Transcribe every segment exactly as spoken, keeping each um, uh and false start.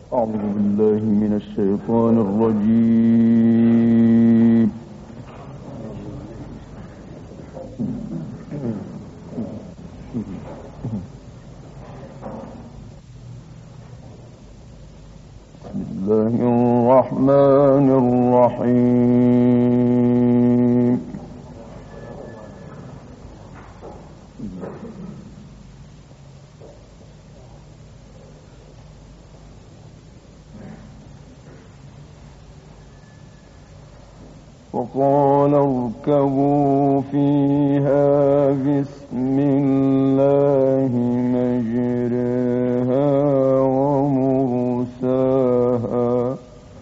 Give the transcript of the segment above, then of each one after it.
أعوذ بالله من الشيطان الرجيم. بسم الله الرحمن الرحيم. وقال اركبوا فيها بسم الله مجريها ومرساها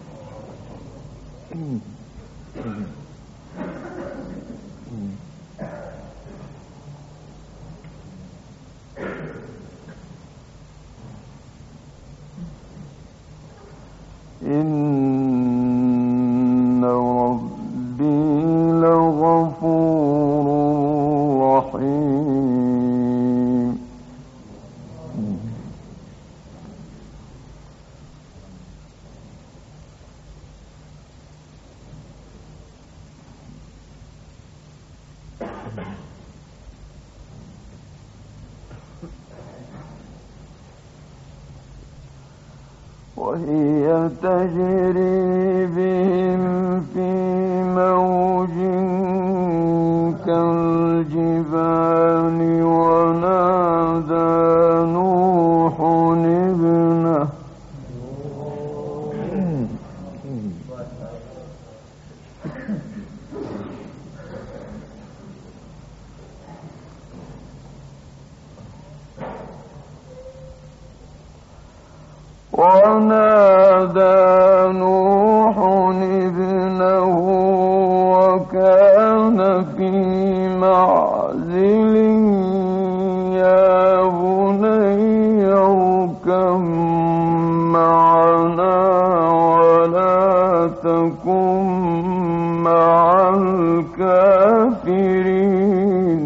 إن ربي لغفور رحيم. وهي تجري بهم في موج كالجبال ونادى نوح ابنه ونادى نوح ابنه وكان في معزل يا بني اركب معنا ولا تكن مع الكافرين.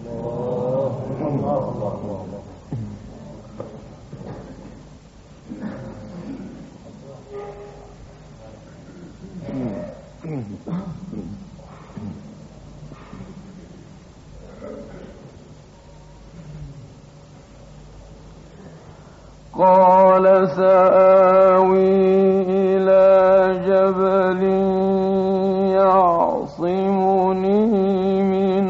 قال سآوي إلى جبل يعصمني من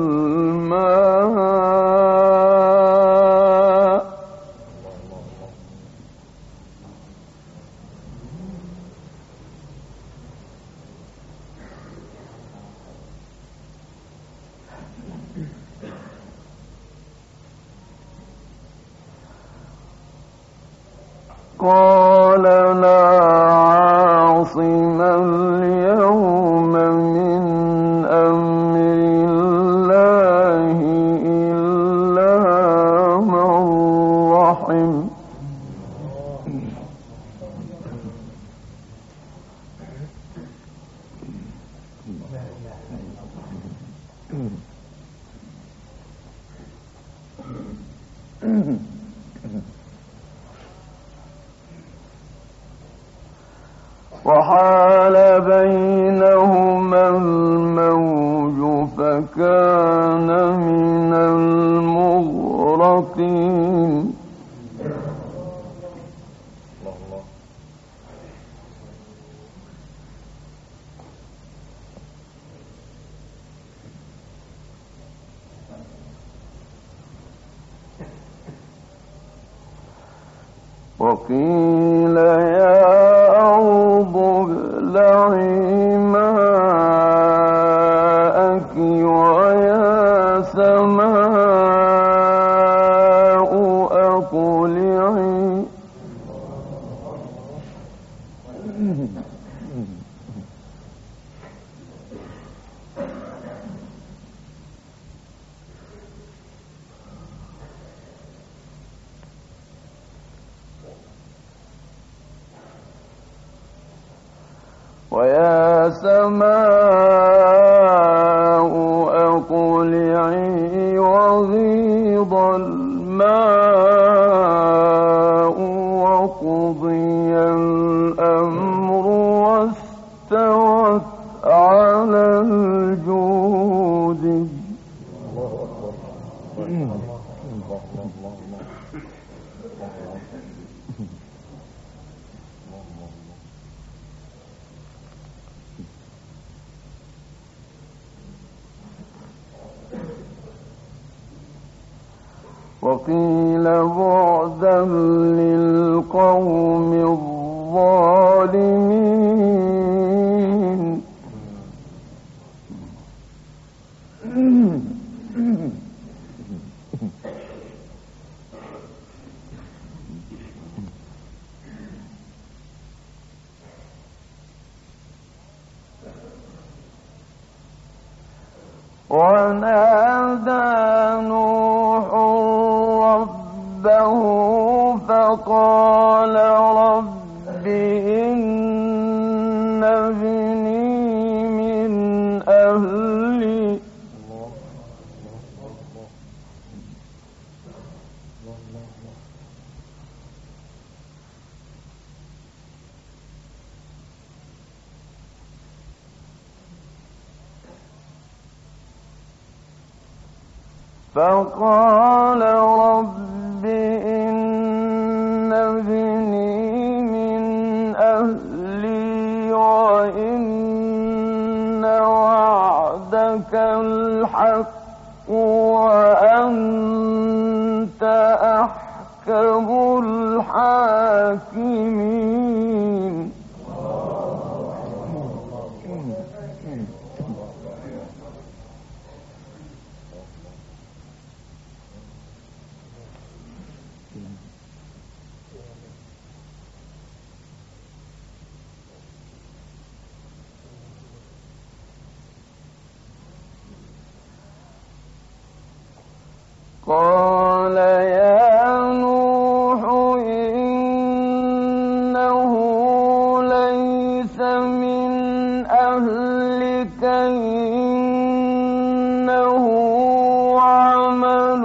الماء قال لا عاصم اليوم من أمر الله إلا من رحم. وحال بينهما الموج فكان من المغرقين. وقيل يا أرض ابلعي ماءك ويا سماء أقلعي ويا سماء أقلعي وغيض الماء وقضي وقيل بعدا للقوم الظالمين ونادى نوح ربه فقال رب إن ابني من أهلي فقال رب إن ابني من أهلي وإن وعدك الحق وأنت أحكم الحاكمين قال يا نوح إنه ليس من أهلك إنه عمل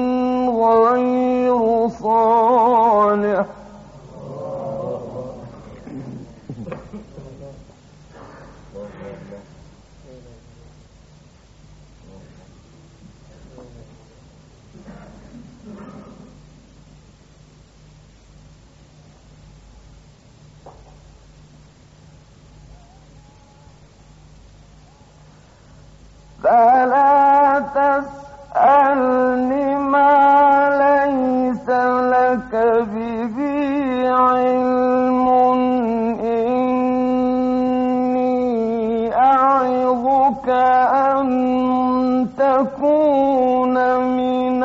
غير صالح فلا تسألني ما ليس لك به علم إني أعظك أن تكون من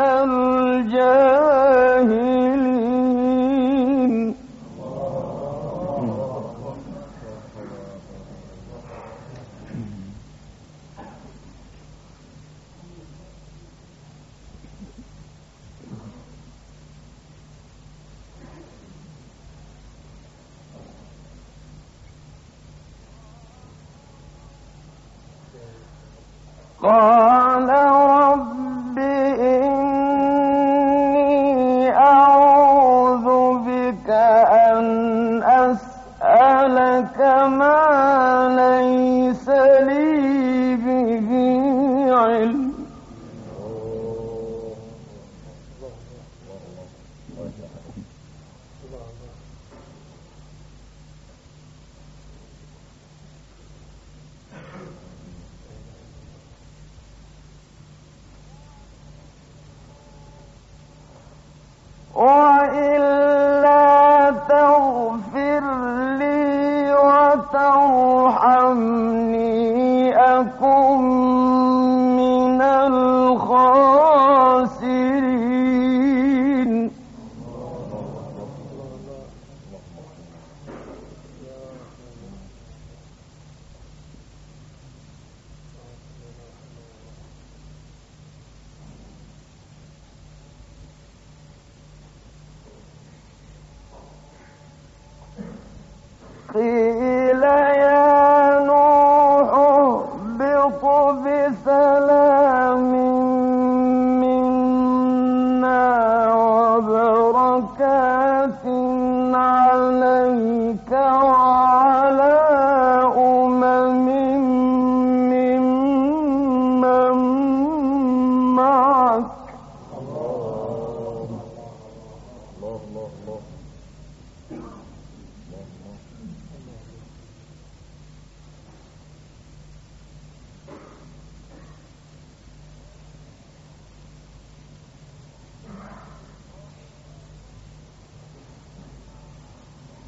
الجاهلين قال رب إني أعوذ بك أن أسألك ما ليس لي به علم وإلا تغفر لي وترحمني أكن من الخاسرين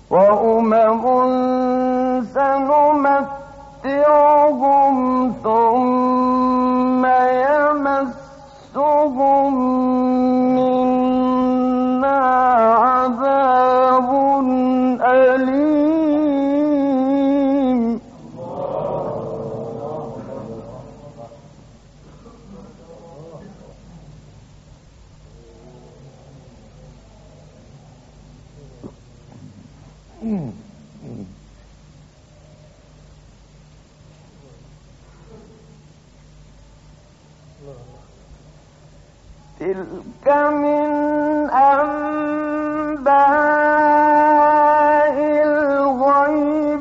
وأمم سنمتعهم ثم يمسهم منا عذاب أليم. تلك من أنباء الغيب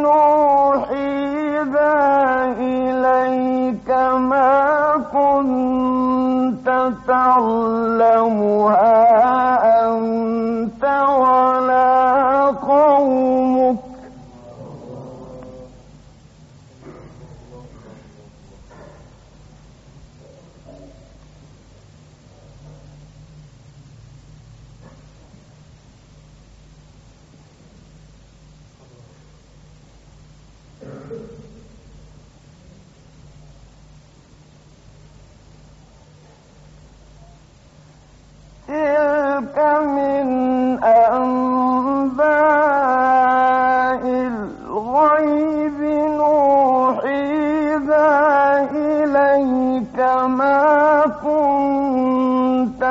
نوحيها إليك ما كنت تعلمها أنت ولا قومك تلك من أنباء الغيب نوحيها إليك ما كنت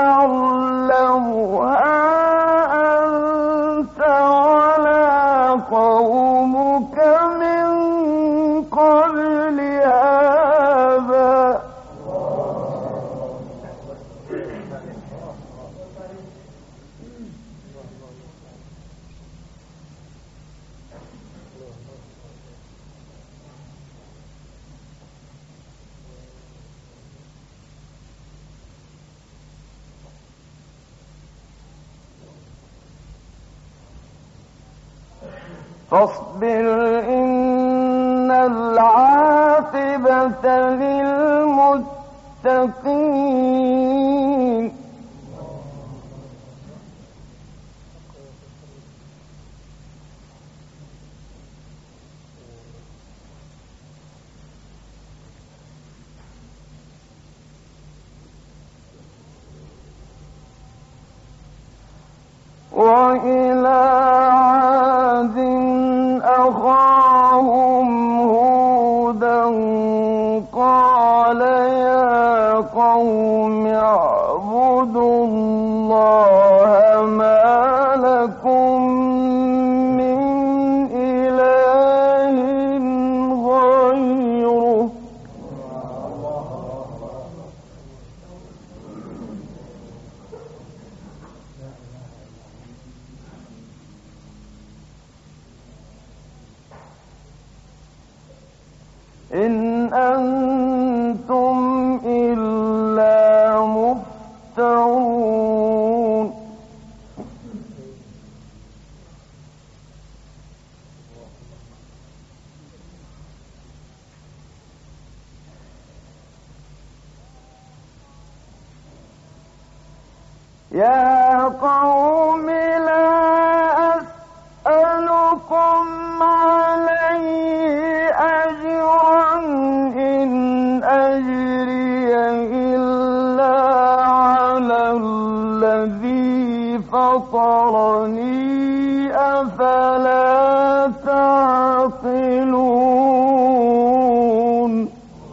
تعلمها أنت ولا قومك من قبل هذا فاصبر إن العاقبة للمتقين. وإلى عاد أخاهم هودا قال يا قوم اعبدوا الله ما لكم من إله غيره إن أنتم إلا مفترون. يا قوم لا أسألكم عليه أجرا إن أجري إلا على الذي فطرني أفلا تعقلون.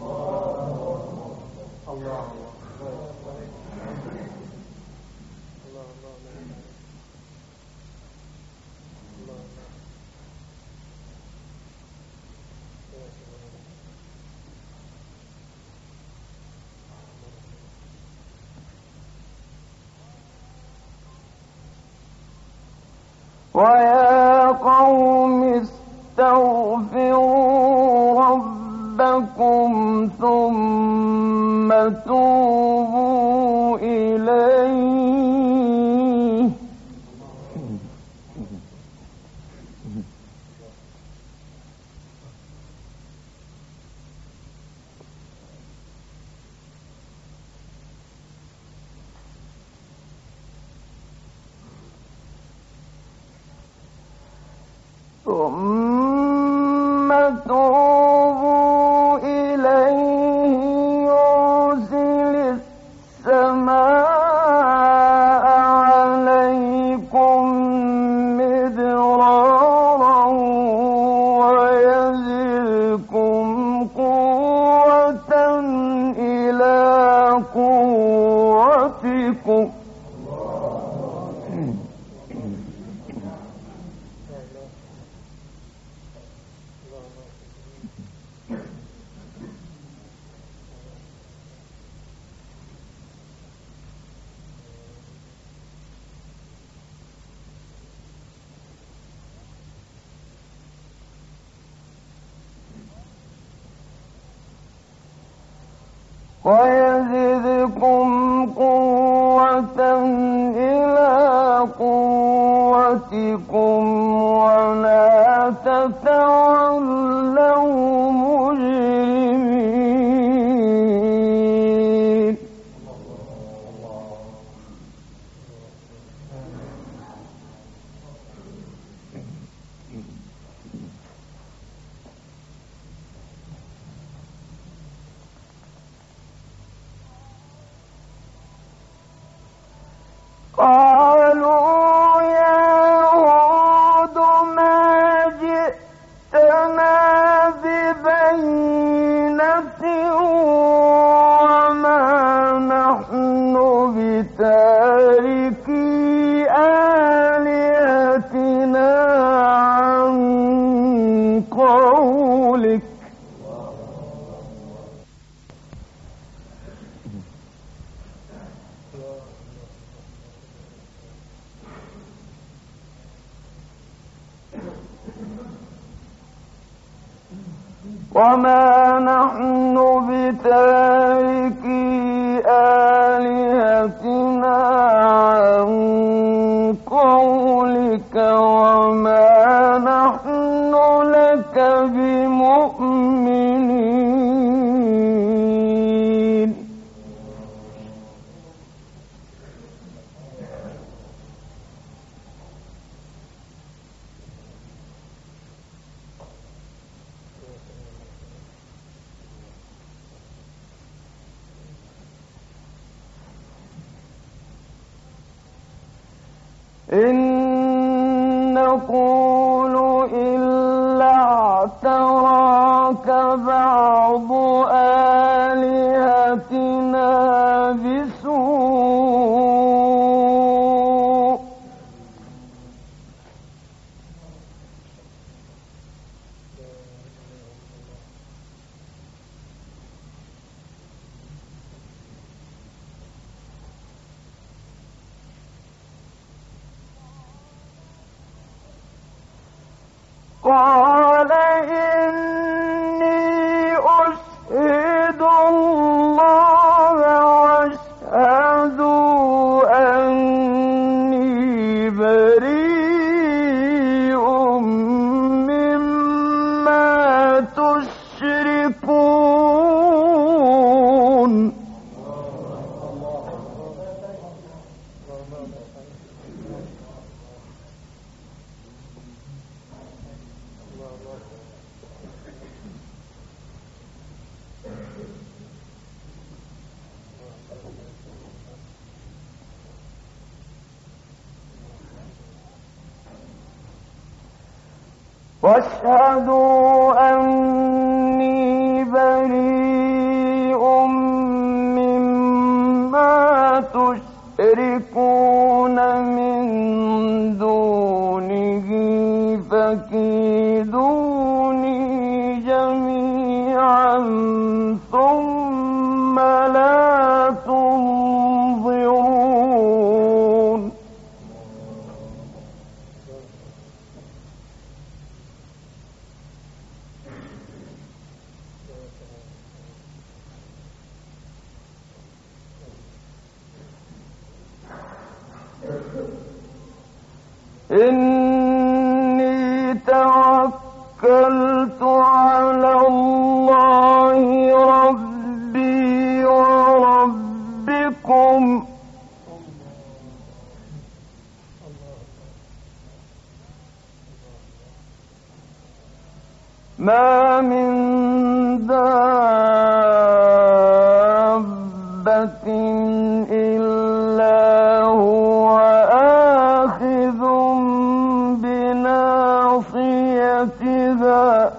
ويا قوم استغفروا ربكم ثم توبوا إليه ثم توبوا إليه يرسل السماء عليكم مدرارا ويزدكم قوة إلى قوتكم ويزدكم قوة إلى قوتكم ولا تتولوا مجرمين قالوا يا هود ما جئتنا ببينة وما نحن بتاركي آلهتنا عن قولك وما نحن بتاركي آلهتنا عن قولك وما نحن لك بمؤمنين إن نقول إلا اعتراك بعض آلهتنا بسوء قال إني أشهد الله واشهدوا أني بريء مما تشركون واشهدوا أني بريء مما تشركون من دونه فكيدوني جميعا ثم لا تنظرون إني توكلت على الله ربي وربكم ما من دابة إلا هو آخذ بناصيتها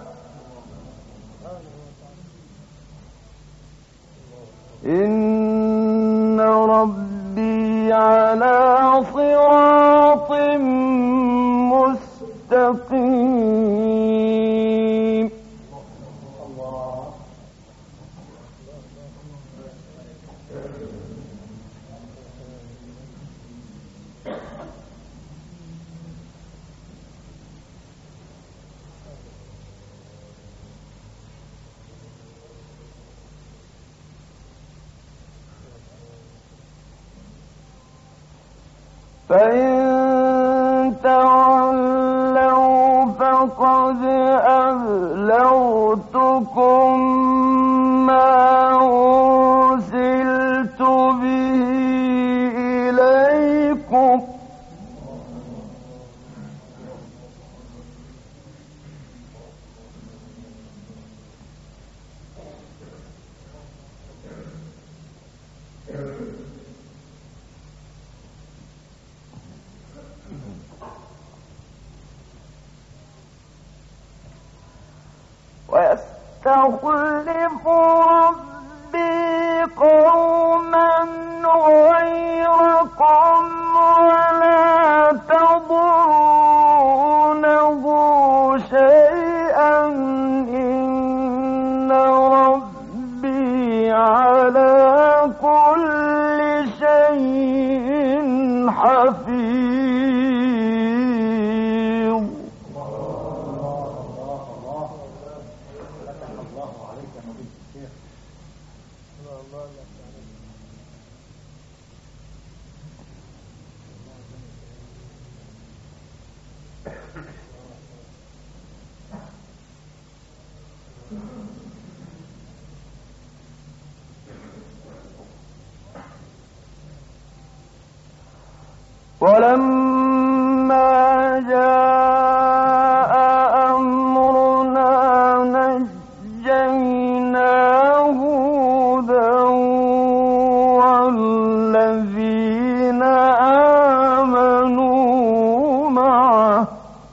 إن ربي على صراط مستقيم. فإن تولوا فقد أبلغتكم ما أرسلت به إليكم ويستخلف ربي قوما غيركم ولا تضرونه شيئا إن ربي على كل شيء حفيظ. ولما جاء أمرنا نجينا هودا والذين آمنوا معه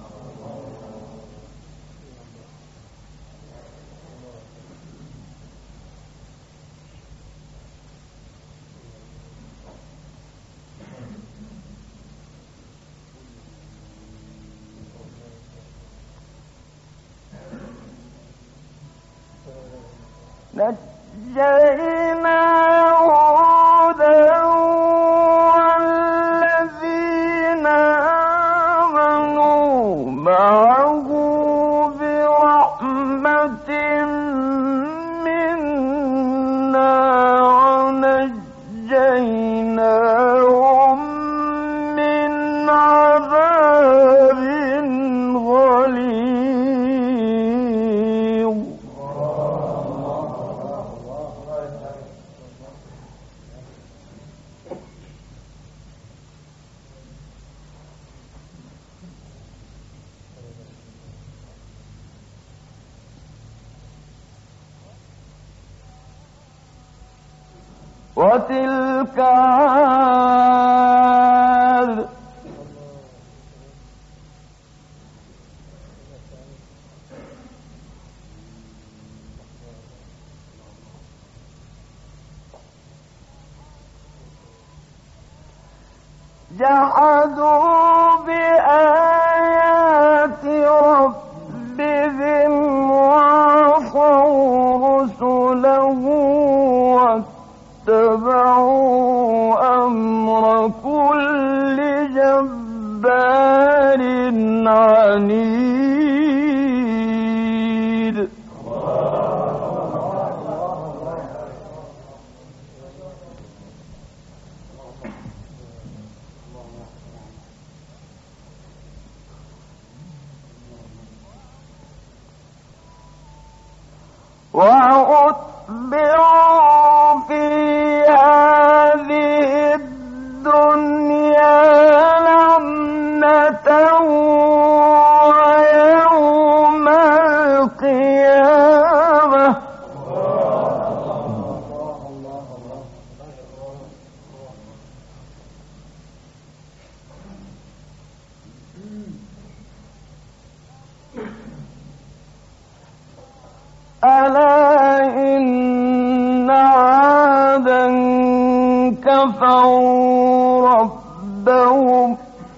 نجينا هودا والذين آمنوا معه برحمة منا ونجيناهم من عذاب غليظ. وتلك عاد جحدوا بآيات ربهم وعصوا رسله واتبعوا أمر كل جبار عنيد. وأتبعوا في هذه الدنيا لعنة ويوم القيامة عَصَوْا رَبَّهُمْ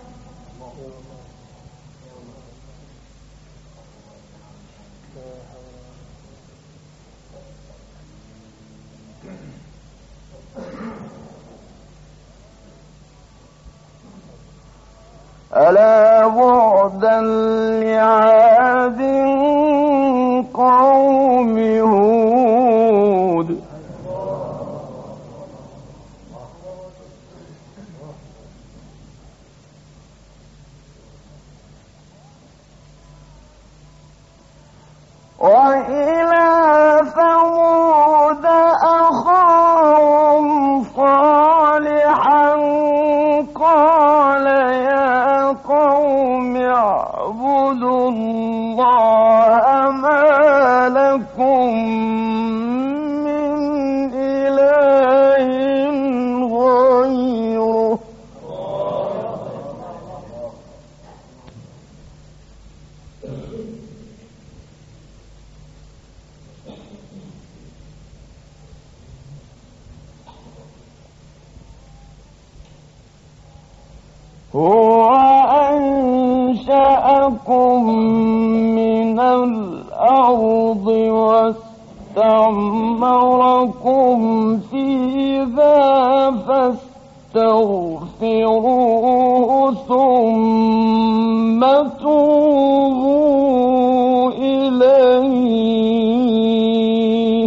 ألا بعدا لعاد قوم هود وإلى ثمود أخاهم صالحا قال يا قوم اعبدوا الله ما لكم من إله غيره هو أنشأكم من الأرض واستعمركم فيها فاستغفروه ثم توبوا إليه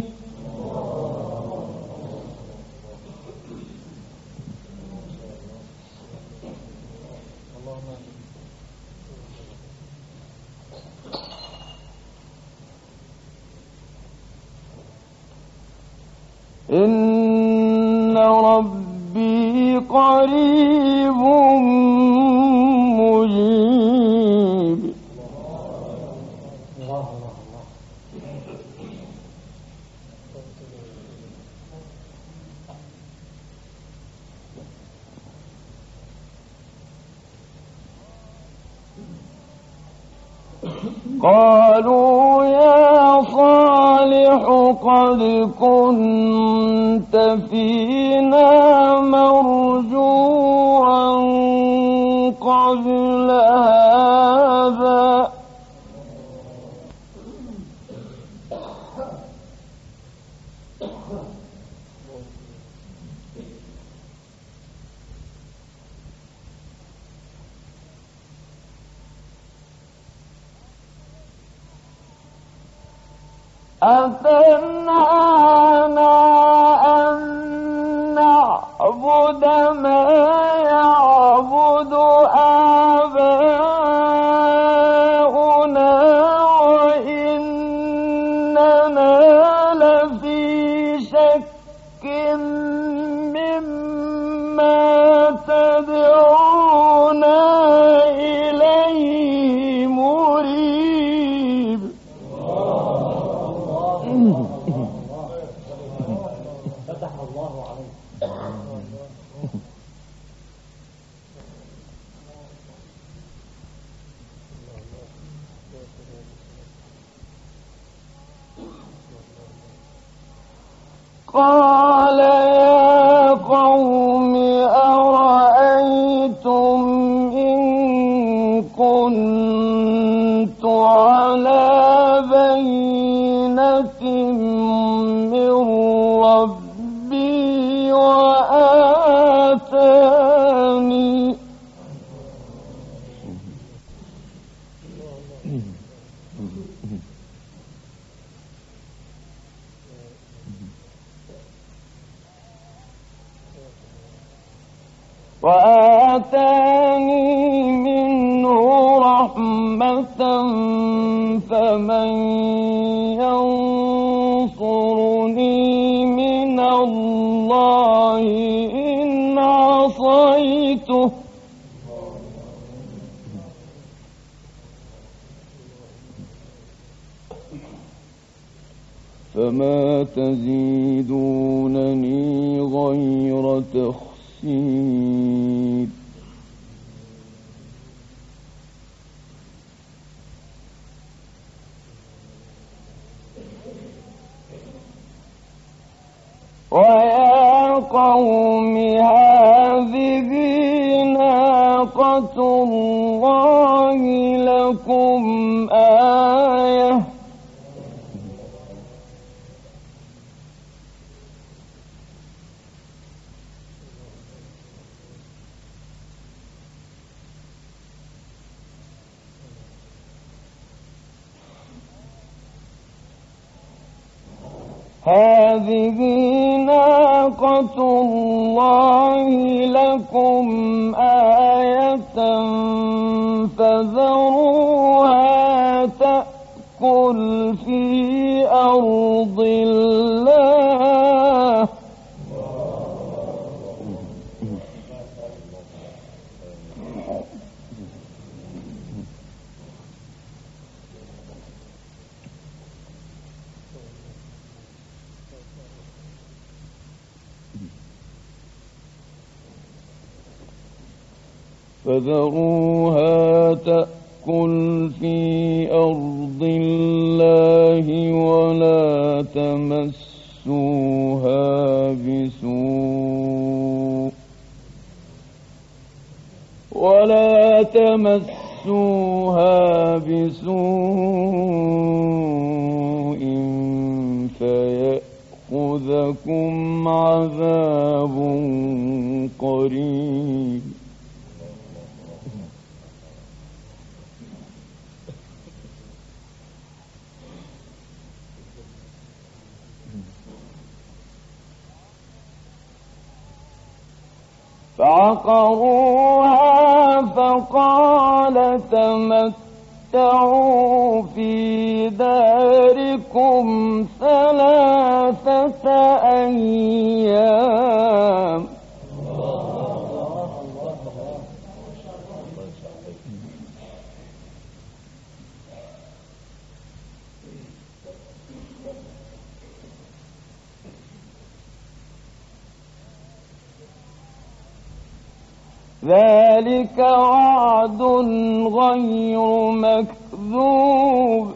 إن ربي قريب مجيب قالوا يا صالح قد كنت فينا مرجوا قبل هذا أتنهانا أن نعبد ما يعبد آباؤنا وإننا لفي شك مما تدعونا إليه مريب فتح الله عليك. قال يا قوم أرأيتم إن كنت على بينة من ربي وآتاني وآتاني منه رحمة فمن ينصرني من الله إن عصيته فما تزيدونني غير تخسير ويا قوم هذا هذه ناقة الله لكم آية هذه ناقة الله لكم آية فذروها تأكل في أرض الله فذروها تأكل في أرض الله ولا تمسوها بسوء ولا تمسوها بسوء فيأخذكم عذاب قريب فعقروها فقال تمتعوا في داركم ثلاثة أيام ذلك وعد غير مكذوب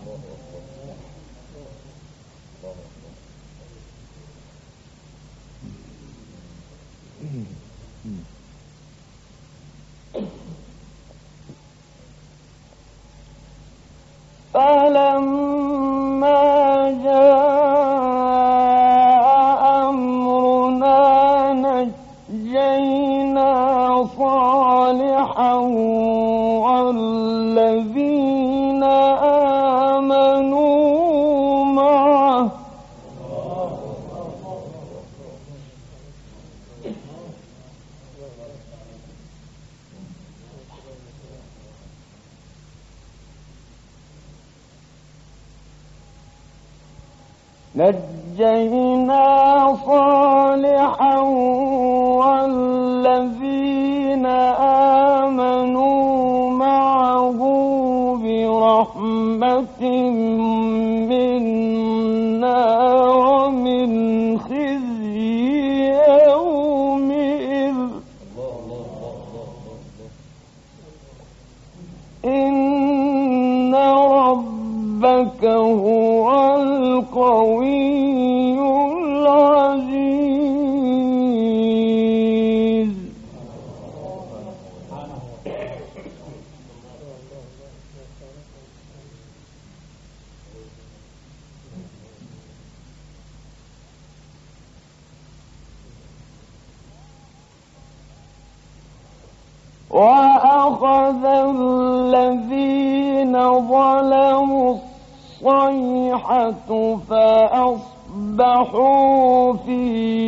فلما جاء أمرنا نجينا صالحا والذين آمنوا معه نجينا صالحا والذين آمنوا معه برحمة منا ومن خزي يومئذ إن ربك هو القوي العزيز وأخذ الذين ظلموا الصيحة فأصبحوا في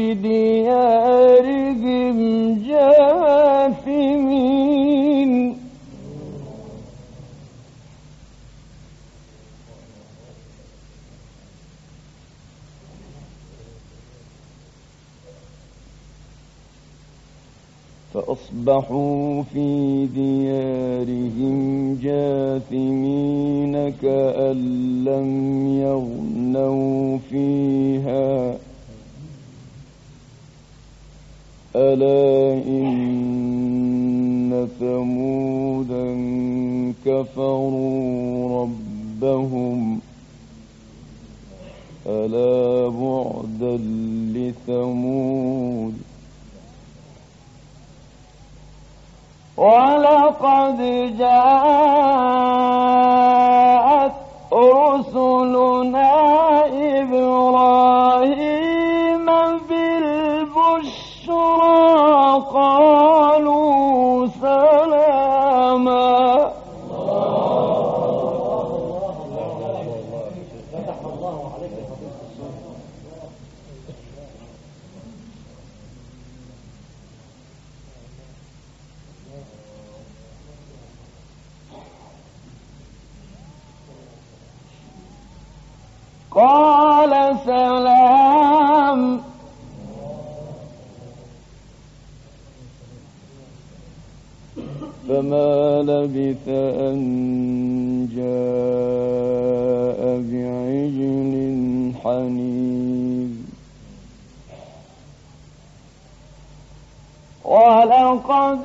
ديارهم جاثمين فأصبحوا في ديارهم جاثمين كأن لم يغنوا فيها ألا إن ثمودا كفروا ربهم ألا بعدا لثمود ولقد جاءت رسلنا إبراهيم بالبشرى قالوا سلاما. فتح الله عليك يا فضيلة الشيخ. قال سلام. فما لبث أن جاء بعجل حنيذ. ولقد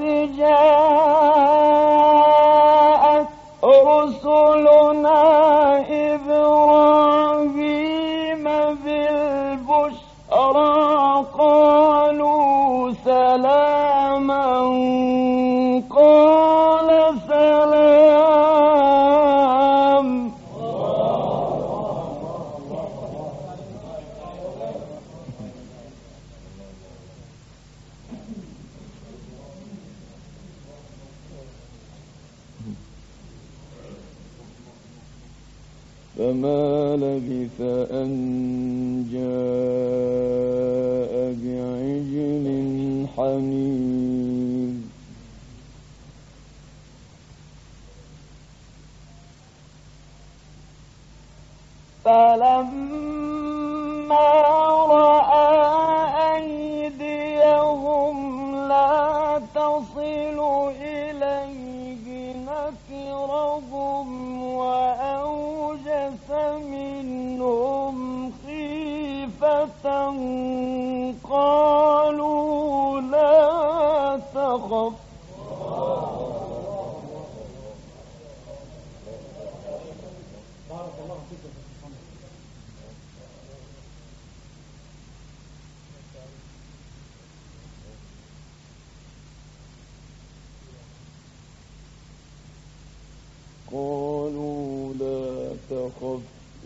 جاءت رسلنا إبراهيم بالبشرى قالوا سلاما قال سلام. فما لبث أن جاء بعجل حنيذ. فلما رأى أيديهم لا تصل إليه نكرهم وأوجس منهم خيفة قالوا لا تخف. بارك الله فيك يا شيخ محمد. قالوا لا تخف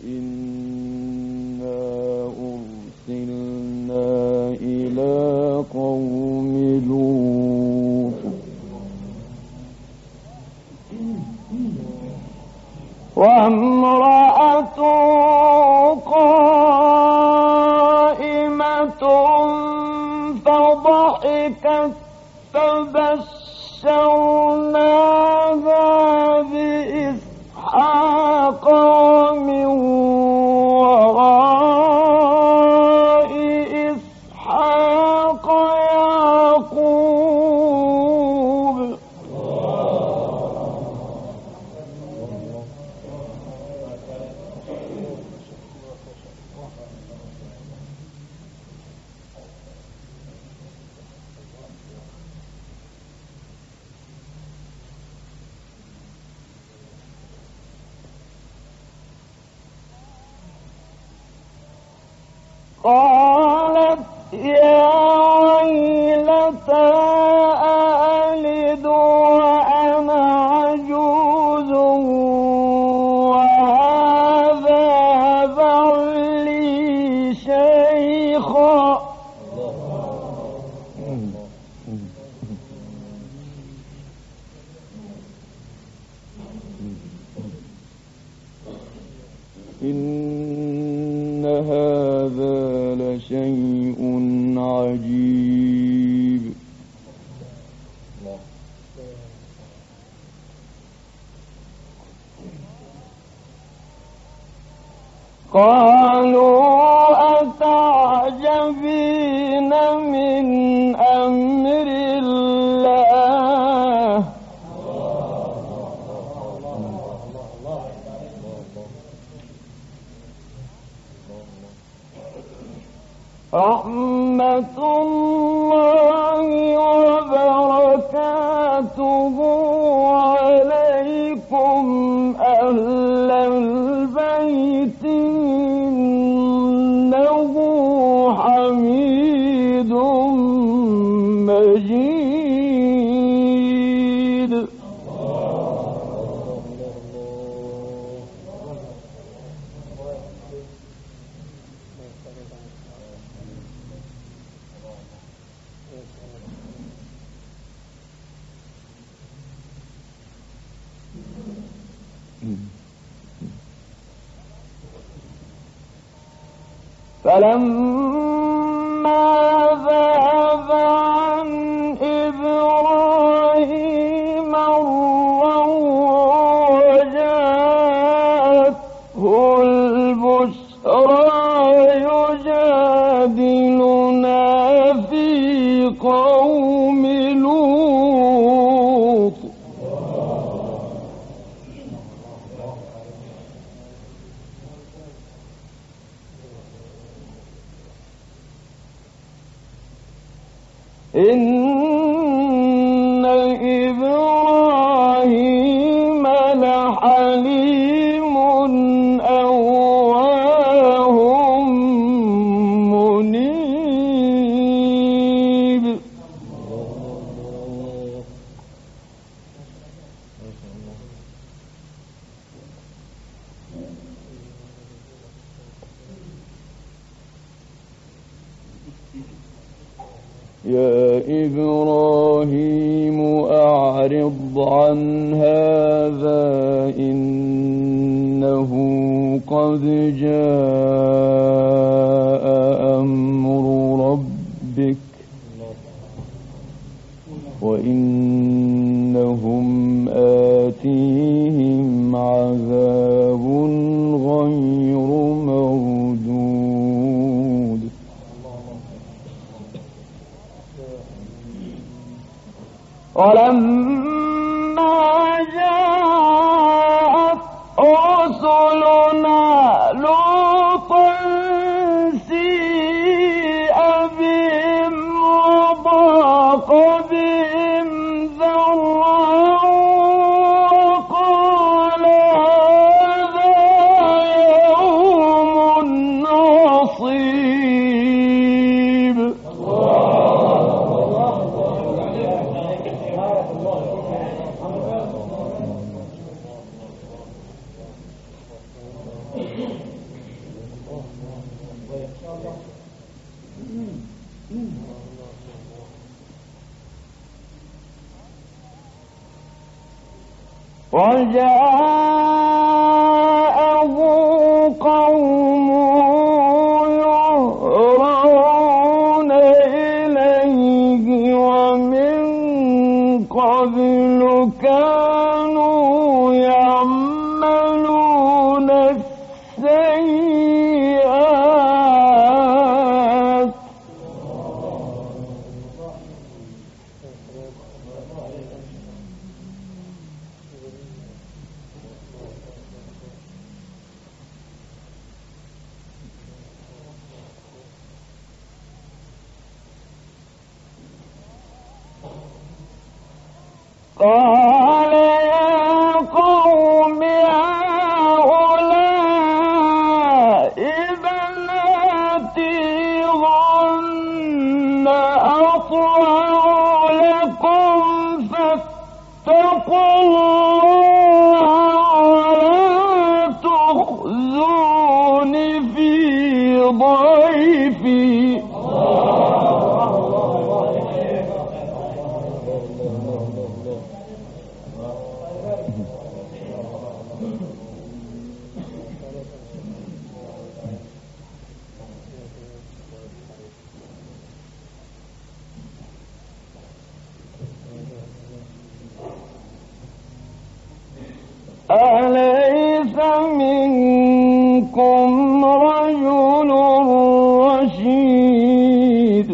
إنا أرسلنا إلى قوم لوط وامرأته قائمة فضحكت فبشرناها بإسحاق ومن وراء إسحاق يعقوب. قالت يا ويلتى أألد وأنا عجوز وهذا بعلي شيخا. إن هذا لشيء عجيب. قالوا أتعجبين من أمر الله رحمة الله وبركاته عليكم أهل البيت إنه حميد مجيد. فلما ذهب عن إبراهيم الروع وجاءته البشرى يجادلنا في قوم لوط إن إبراهيم لحليم أواه منيب. يا إبراهيم أعرض عن هذا إنه قد جاء أمر ربك وإنهم آتيهم عذاب غير موجود. ولما جاءت رسلنا لوطا سيء بهم وضاق بهم ذرعا وقال هذا يوم عصيب. وجاءه قومه يهرعون إليه ومن قبل كانوا يعملون السيئات قال يا قوم هؤلاء بناتي ظن أطهر لكم فاتقوا الله ولا تخزون في ضيفي. أليس منكم رجل رشيد.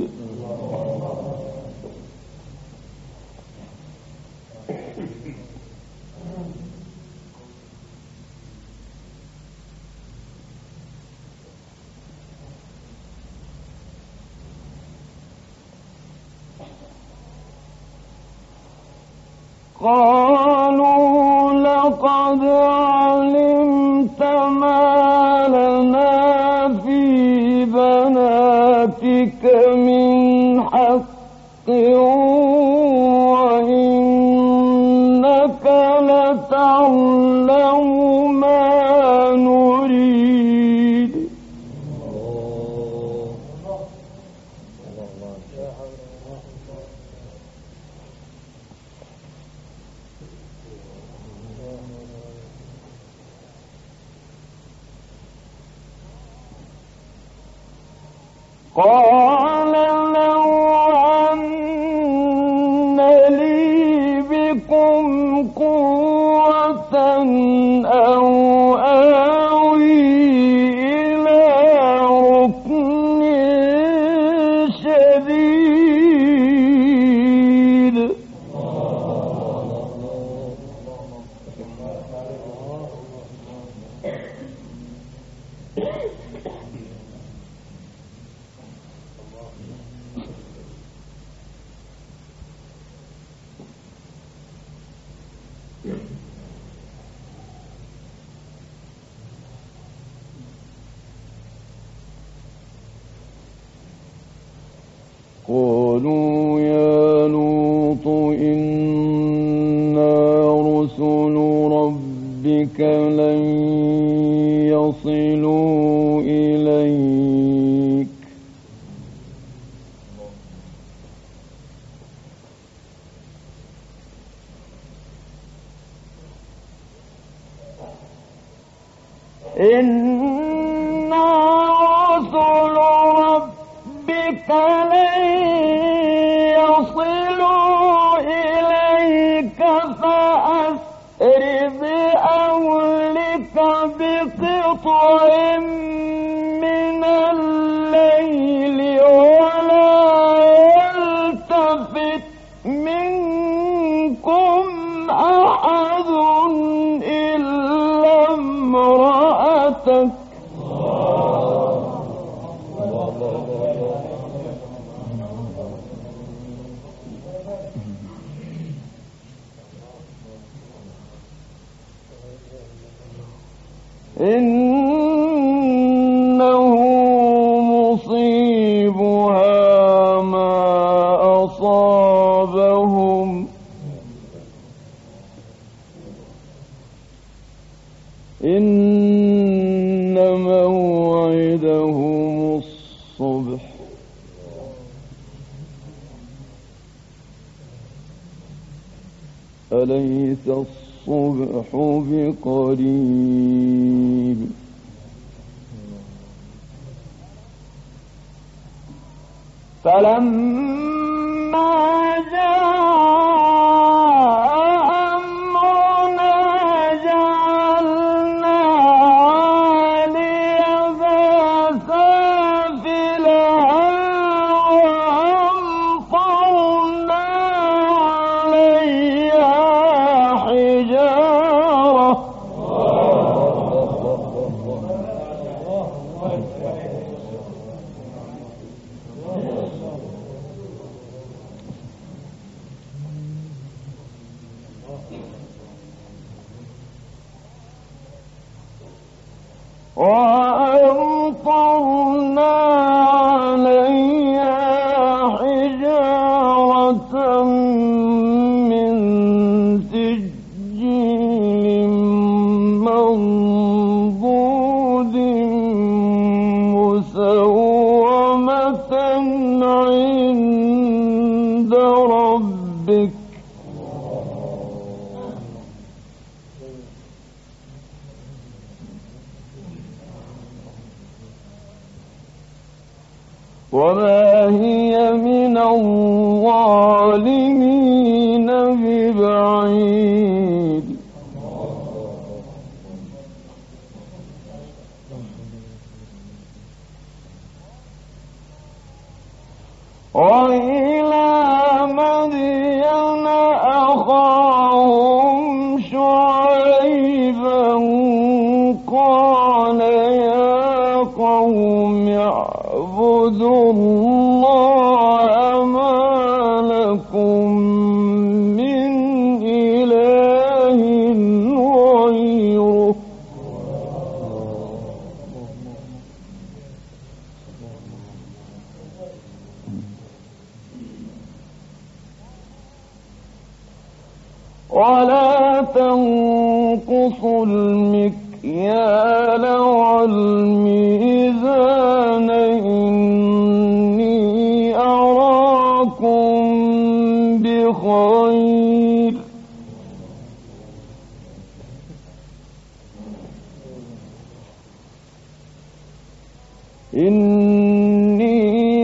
قالوا لقد علمت ما لنا في بناتك من حق وإنك لتعلم ما نريد. قال لو أن لي بكم قوة أو آوي إلى ركن شديد. قالوا يا لوط إنا رسل ربك لن يصلوا إليك إنا رسل ربك لن يصلوا إليك فأسر بأهلك بقطع من الليل ولا يلتفت منكم أحد إلا امرأتك إنه مصيبها ما أصابهم إن موعدهم الصبح أليس الصبح بقريب فلما جاء أمرنا جعلنا عاليها سافلها وأمطرنا عليها حجارة وأمطرنا عليها حجارة من سجيل منضود مسومة عند ربك وما هي من الظالمين ببعيد وإلى مدين أخاهم شعيبا قال يا قوم اعبدوا الله ما لكم من إله غيره ولا تنقصوا المكيال والميزان إني أراكم بخير إني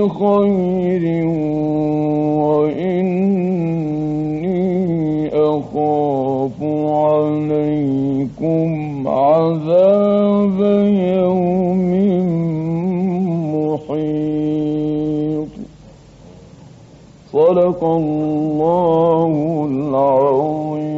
بخير وإني أخاف عليكم عذاب يوم محيط. صدق الله العظيم.